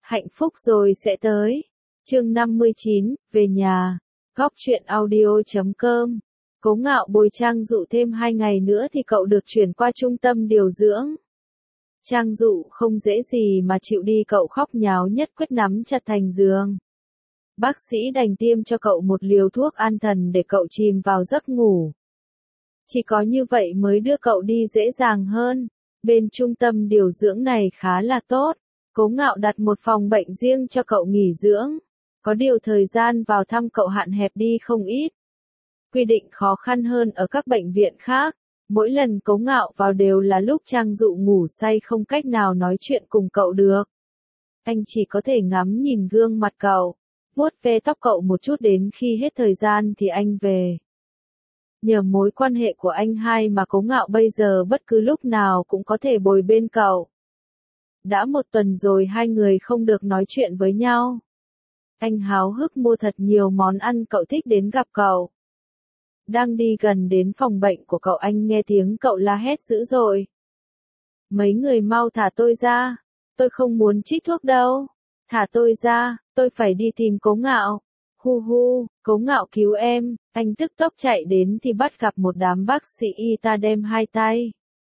Hạnh phúc rồi sẽ tới. Chương 59, về nhà. Góc truyện audio.com. Cố Ngạo bồi Trang Dụ thêm 2 ngày nữa thì cậu được chuyển qua trung tâm điều dưỡng. Trang Dụ không dễ gì mà chịu đi, cậu khóc nháo nhất quyết nắm chặt thành giường. Bác sĩ đành tiêm cho cậu một liều thuốc an thần để cậu chìm vào giấc ngủ. Chỉ có như vậy mới đưa cậu đi dễ dàng hơn. Bên trung tâm điều dưỡng này khá là tốt. Cố Ngạo đặt một phòng bệnh riêng cho cậu nghỉ dưỡng. Có điều thời gian vào thăm cậu hạn hẹp đi không ít. Quy định khó khăn hơn ở các bệnh viện khác. Mỗi lần Cố Ngạo vào đều là lúc Trang Dụ ngủ say không cách nào nói chuyện cùng cậu được. Anh chỉ có thể ngắm nhìn gương mặt cậu, vuốt ve tóc cậu một chút, đến khi hết thời gian thì anh về. Nhờ mối quan hệ của anh hai mà Cố Ngạo bây giờ bất cứ lúc nào cũng có thể bồi bên cậu. Đã 1 tuần rồi hai người không được nói chuyện với nhau. Anh háo hức mua thật nhiều món ăn cậu thích đến gặp cậu. Đang đi gần đến phòng bệnh của cậu, anh nghe tiếng cậu la hét dữ dội. Mấy người mau thả tôi ra. Tôi không muốn trích thuốc đâu. Thả tôi ra, tôi phải đi tìm Cố Ngạo. Hu hu, Cố Ngạo cứu em. Anh tức tốc chạy đến thì bắt gặp một đám bác sĩ y tá đem 2 tay.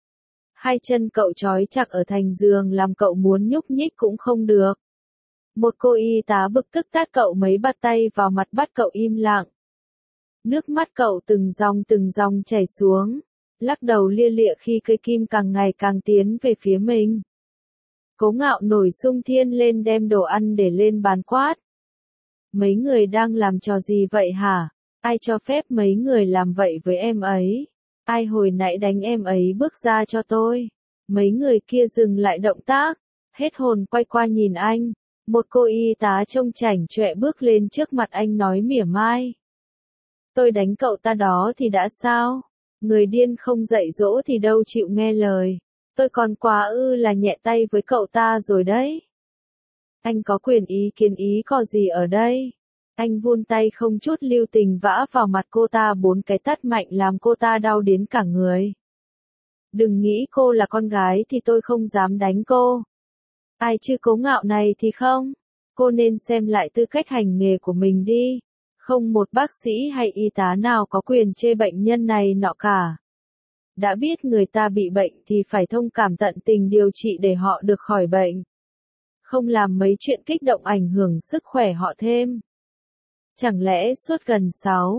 2 chân cậu trói chặt ở thành giường làm cậu muốn nhúc nhích cũng không được. Một cô y tá bực tức tát cậu mấy bạt tay vào mặt bắt cậu im lặng. Nước mắt cậu từng dòng chảy xuống, lắc đầu lia lịa khi cây kim càng ngày càng tiến về phía mình. Cố Ngạo nổi xung thiên lên đem đồ ăn để lên bàn quát. Mấy người đang làm trò gì vậy hả? Ai cho phép mấy người làm vậy với em ấy? Ai hồi nãy đánh em ấy, bước ra cho tôi. Mấy người kia dừng lại động tác, hết hồn quay qua nhìn anh. Một cô y tá trông chảnh chọe bước lên trước mặt anh nói mỉa mai. Tôi đánh cậu ta đó thì đã sao? Người điên không dạy dỗ thì đâu chịu nghe lời. Tôi còn quá là nhẹ tay với cậu ta rồi đấy. Anh có quyền ý kiến ý có gì ở đây? Anh vươn tay không chút lưu tình vã vào mặt cô ta 4 cái tát mạnh làm cô ta đau đến cả người. Đừng nghĩ cô là con gái thì tôi không dám đánh cô. Ai chứ Cố Ngạo này thì không. Cô nên xem lại tư cách hành nghề của mình đi. Không một bác sĩ hay y tá nào có quyền chê bệnh nhân này nọ cả. Đã biết người ta bị bệnh thì phải thông cảm tận tình điều trị để họ được khỏi bệnh. Không làm mấy chuyện kích động ảnh hưởng sức khỏe họ thêm. Chẳng lẽ suốt gần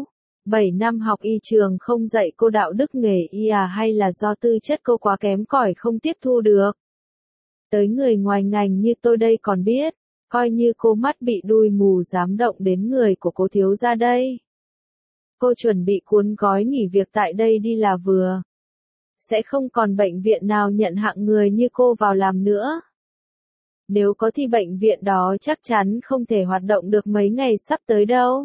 7 năm học y trường không dạy cô đạo đức nghề y à, hay là do tư chất cô quá kém cỏi không tiếp thu được? Tới người ngoài ngành như tôi đây còn biết, coi như cô mắt bị đuôi mù dám động đến người của Cố thiếu gia đây. Cô chuẩn bị cuốn gói nghỉ việc tại đây đi là vừa. Sẽ không còn bệnh viện nào nhận hạng người như cô vào làm nữa. Nếu có thì bệnh viện đó chắc chắn không thể hoạt động được mấy ngày sắp tới đâu.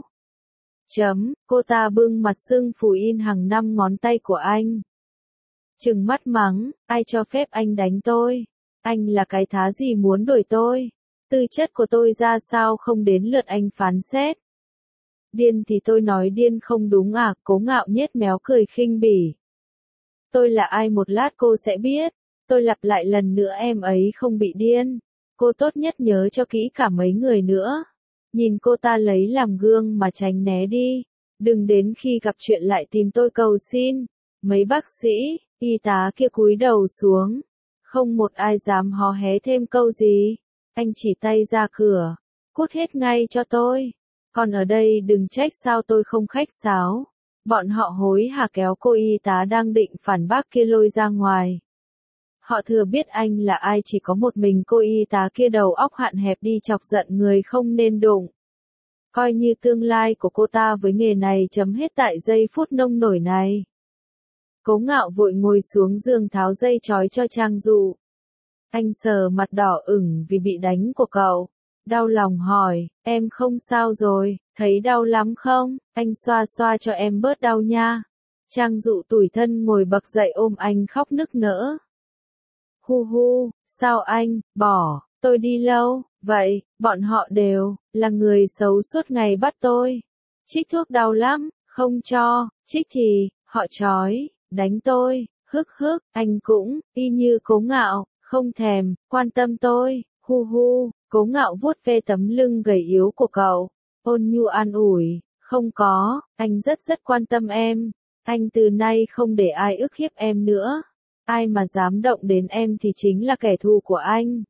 Cô ta bưng mặt sưng phù in hàng 5 ngón tay của anh. Trừng mắt mắng, ai cho phép anh đánh tôi? Anh là cái thá gì muốn đuổi tôi? Tư chất của tôi ra sao không đến lượt anh phán xét? Điên thì tôi nói điên không đúng à? Cố Ngạo nhếch méo cười khinh bỉ. Tôi là ai một lát cô sẽ biết. Tôi lặp lại lần nữa, em ấy không bị điên. Cô tốt nhất nhớ cho kỹ cả mấy người nữa. Nhìn cô ta lấy làm gương mà tránh né đi. Đừng đến khi gặp chuyện lại tìm tôi cầu xin. Mấy bác sĩ, y tá kia cúi đầu xuống. Không một ai dám hò hé thêm câu gì. Anh chỉ tay ra cửa. Cút hết ngay cho tôi. Còn ở đây đừng trách sao tôi không khách sáo. Bọn họ hối hả kéo cô y tá đang định phản bác kia lôi ra ngoài. Họ thừa biết anh là ai, chỉ có một mình cô y tá kia đầu óc hạn hẹp đi chọc giận người không nên đụng. Coi như tương lai của cô ta với nghề này chấm hết tại giây phút nông nổi này. Cố Ngạo vội ngồi xuống giường tháo dây trói cho Trang Dụ. Anh sờ mặt đỏ ửng vì bị đánh của cậu. Đau lòng hỏi, em không sao rồi, thấy đau lắm không? Anh xoa xoa cho em bớt đau nha. Trang Dụ tủi thân ngồi bật dậy ôm anh khóc nức nở. Hu hu, sao anh, bỏ, tôi đi lâu, vậy, bọn họ đều, là người xấu suốt ngày bắt tôi. Trích thuốc đau lắm, không cho, trích thì, họ trói, đánh tôi, hức, anh cũng, y như Cố Ngạo, không thèm, quan tâm tôi, Hu hu, Cố Ngạo vuốt ve tấm lưng gầy yếu của cậu, ôn nhu an ủi, không có, anh rất quan tâm em, anh từ nay không để ai ức hiếp em nữa, ai mà dám động đến em thì chính là kẻ thù của anh.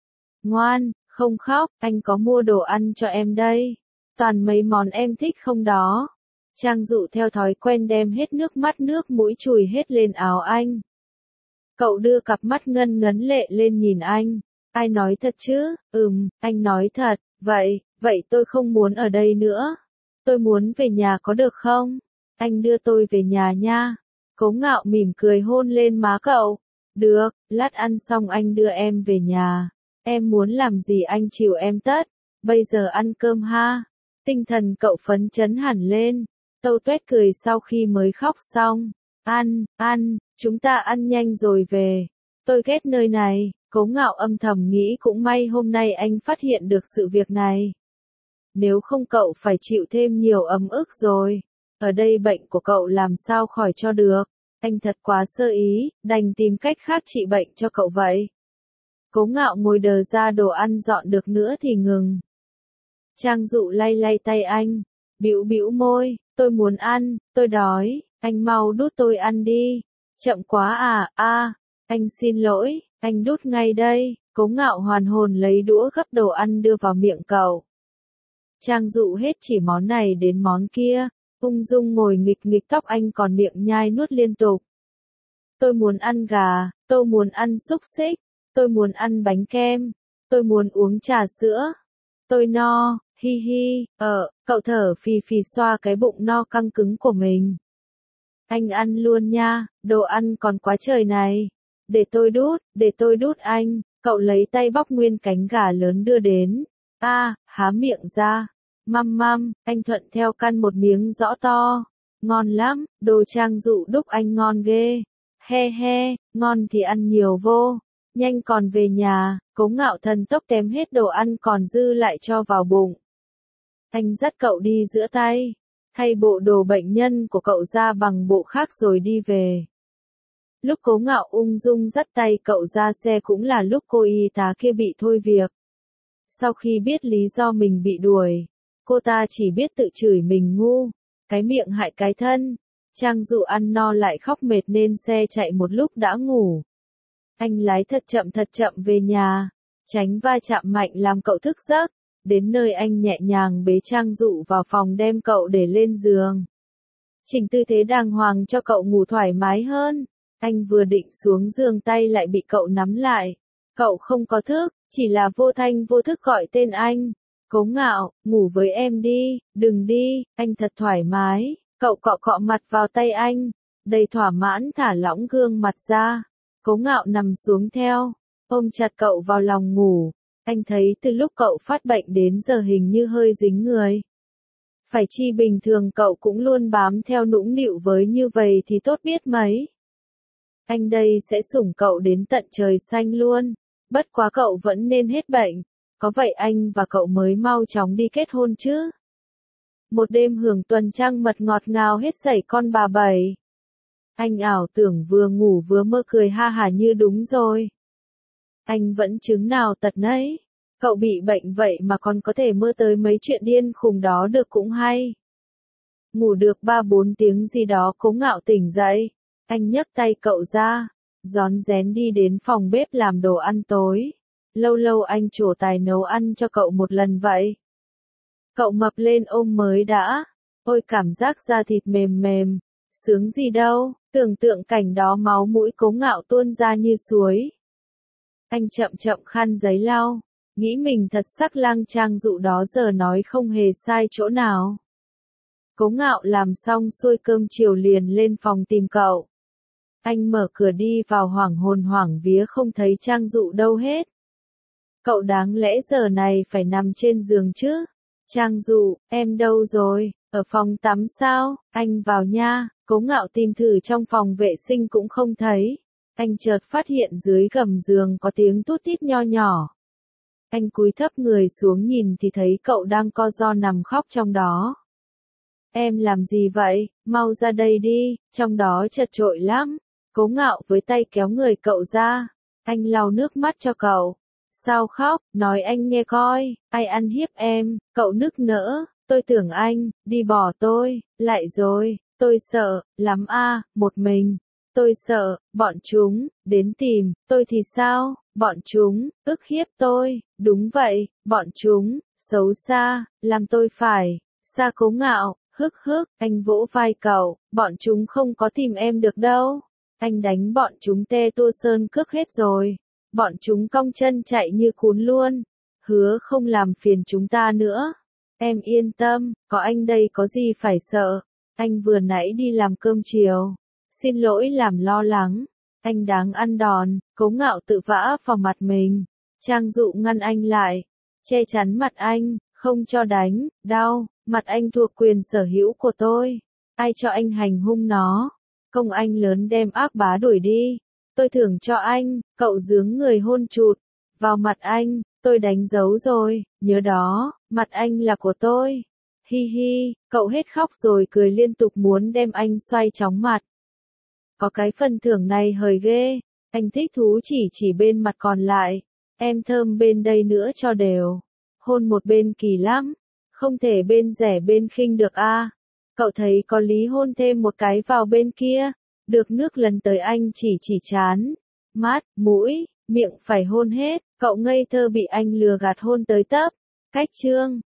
Ngoan, không khóc, anh có mua đồ ăn cho em đây, toàn mấy món em thích không đó. Trang Dụ theo thói quen đem hết nước mắt nước mũi chùi hết lên áo anh. Cậu đưa cặp mắt ngân ngấn lệ lên nhìn anh. Ai nói thật chứ? Anh nói thật. Vậy tôi không muốn ở đây nữa. Tôi muốn về nhà có được không? Anh đưa tôi về nhà nha. Cố Ngạo mỉm cười hôn lên má cậu. Được, lát ăn xong anh đưa em về nhà. Em muốn làm gì anh chiều em tất. Bây giờ ăn cơm ha. Tinh thần cậu phấn chấn hẳn lên. Tâu Tuét cười sau khi mới khóc xong. Ăn, chúng ta ăn nhanh rồi về. Tôi ghét nơi này. Cố Ngạo âm thầm nghĩ cũng may hôm nay anh phát hiện được sự việc này. Nếu không cậu phải chịu thêm nhiều ấm ức rồi. Ở đây bệnh của cậu làm sao khỏi cho được. Anh thật quá sơ ý, đành tìm cách khác trị bệnh cho cậu vậy. Cố Ngạo ngồi đờ ra đồ ăn dọn được nữa thì ngừng. Trang Dụ lay tay anh, bĩu môi, tôi muốn ăn, tôi đói, anh mau đút tôi ăn đi. Chậm quá à, anh xin lỗi, anh đút ngay đây. Cố Ngạo hoàn hồn lấy đũa gấp đồ ăn đưa vào miệng cậu. Trang Dụ hết chỉ món này đến món kia, ung dung ngồi nghịch tóc anh còn miệng nhai nuốt liên tục. Tôi muốn ăn gà, tôi muốn ăn xúc xích, tôi muốn ăn bánh kem, tôi muốn uống trà sữa. Tôi no, hi hi, cậu thở phì xoa cái bụng no căng cứng của mình. Anh ăn luôn nha, đồ ăn còn quá trời này. Để tôi đút anh, cậu lấy tay bóc nguyên cánh gà lớn đưa đến. Há miệng ra. Măm, anh thuận theo căn một miếng rõ to. Ngon lắm, đồ Trang Dụ đúc anh ngon ghê. He, ngon thì ăn nhiều vô. Nhanh còn về nhà, Cố Ngạo thần tốc tém hết đồ ăn còn dư lại cho vào bụng. Anh dắt cậu đi giữa tay, thay bộ đồ bệnh nhân của cậu ra bằng bộ khác rồi đi về. Lúc Cố Ngạo ung dung dắt tay cậu ra xe cũng là lúc cô y tá kia bị thôi việc. Sau khi biết lý do mình bị đuổi, cô ta chỉ biết tự chửi mình ngu, cái miệng hại cái thân. Trang Dụ ăn no lại khóc mệt nên xe chạy một lúc đã ngủ. Anh lái thật chậm về nhà, tránh va chạm mạnh làm cậu thức giấc. Đến nơi anh nhẹ nhàng bế Trang Dụ vào phòng đem cậu để lên giường. Chỉnh tư thế đàng hoàng cho cậu ngủ thoải mái hơn. Anh vừa định xuống giường tay lại bị cậu nắm lại. Cậu không có thức, chỉ là vô thanh vô thức gọi tên anh. Cố Ngạo, ngủ với em đi, đừng đi, anh thật thoải mái. Cậu cọ mặt vào tay anh, đầy thỏa mãn thả lỏng gương mặt ra. Cố Ngạo nằm xuống theo, ôm chặt cậu vào lòng ngủ. Anh thấy từ lúc cậu phát bệnh đến giờ hình như hơi dính người. Phải chi bình thường cậu cũng luôn bám theo nũng nịu với như vậy thì tốt biết mấy. Anh đây sẽ sủng cậu đến tận trời xanh luôn. Bất quá cậu vẫn nên hết bệnh. Có vậy anh và cậu mới mau chóng đi kết hôn chứ. Một đêm hưởng tuần trăng mật ngọt ngào hết sảy con bà bảy. Anh ảo tưởng vừa ngủ vừa mơ cười ha hả như đúng rồi. Anh vẫn chứng nào tật nấy. Cậu bị bệnh vậy mà còn có thể mơ tới mấy chuyện điên khùng đó được cũng hay. Ngủ được 3-4 tiếng gì đó Cố Ngạo tỉnh dậy. Anh nhấc tay cậu ra, rón rén đi đến phòng bếp làm đồ ăn tối. Lâu lâu anh trổ tài nấu ăn cho cậu một lần vậy. Cậu mập lên ôm mới đã. Ôi cảm giác da thịt mềm, sướng gì đâu, tưởng tượng cảnh đó máu mũi Cố Ngạo tuôn ra như suối. Anh chậm khăn giấy lau, nghĩ mình thật sắc lang. Trang Dụ đó giờ nói không hề sai chỗ nào. Cố Ngạo làm xong xuôi cơm chiều liền lên phòng tìm cậu. Anh mở cửa đi vào hoảng hồn hoảng vía không thấy Trang Dụ đâu hết. Cậu đáng lẽ giờ này phải nằm trên giường chứ. Trang Dụ, em đâu rồi? Ở phòng tắm sao? Anh vào nha. Cố Ngạo tìm thử trong phòng vệ sinh cũng không thấy. Anh chợt phát hiện dưới gầm giường có tiếng tút tít nho nhỏ. Anh cúi thấp người xuống nhìn thì thấy cậu đang co ro nằm khóc trong đó. Em làm gì vậy? Mau ra đây đi, trong đó chật chội lắm. Cố Ngạo với tay kéo người cậu ra. Anh lau nước mắt cho cậu. Sao khóc, nói anh nghe coi, ai ăn hiếp em, cậu nức nở, tôi tưởng anh, đi bỏ tôi, lại rồi, tôi sợ, lắm a, một mình. Tôi sợ, bọn chúng, đến tìm, tôi thì sao, bọn chúng, ức hiếp tôi, đúng vậy, bọn chúng, xấu xa, làm tôi phải, xa Cố Ngạo, anh vỗ vai cậu, bọn chúng không có tìm em được đâu, anh đánh bọn chúng tê tua sơn cước hết rồi, bọn chúng cong chân chạy như cún luôn, hứa không làm phiền chúng ta nữa, em yên tâm, có anh đây có gì phải sợ, anh vừa nãy đi làm cơm chiều. Xin lỗi làm lo lắng, anh đáng ăn đòn, Cố Ngạo tự vã vào mặt mình. Trang Dụ ngăn anh lại, che chắn mặt anh, không cho đánh, đau, mặt anh thuộc quyền sở hữu của tôi. Ai cho anh hành hung nó? Công anh lớn đem ác bá đuổi đi. Tôi thưởng cho anh, cậu giướng người hôn chụt vào mặt anh, tôi đánh dấu rồi, nhớ đó, mặt anh là của tôi. Hi hi, cậu hết khóc rồi cười liên tục muốn đem anh xoay chóng mặt. Có cái phần thưởng này hời ghê, anh thích thú chỉ bên mặt còn lại, em thơm bên đây nữa cho đều. Hôn một bên kỳ lắm, không thể bên rẻ bên khinh được a. Cậu thấy có lý hôn thêm một cái vào bên kia, được nước lần tới anh chỉ chán, mắt, mũi, miệng phải hôn hết, cậu ngây thơ bị anh lừa gạt hôn tới tấp. Cách chương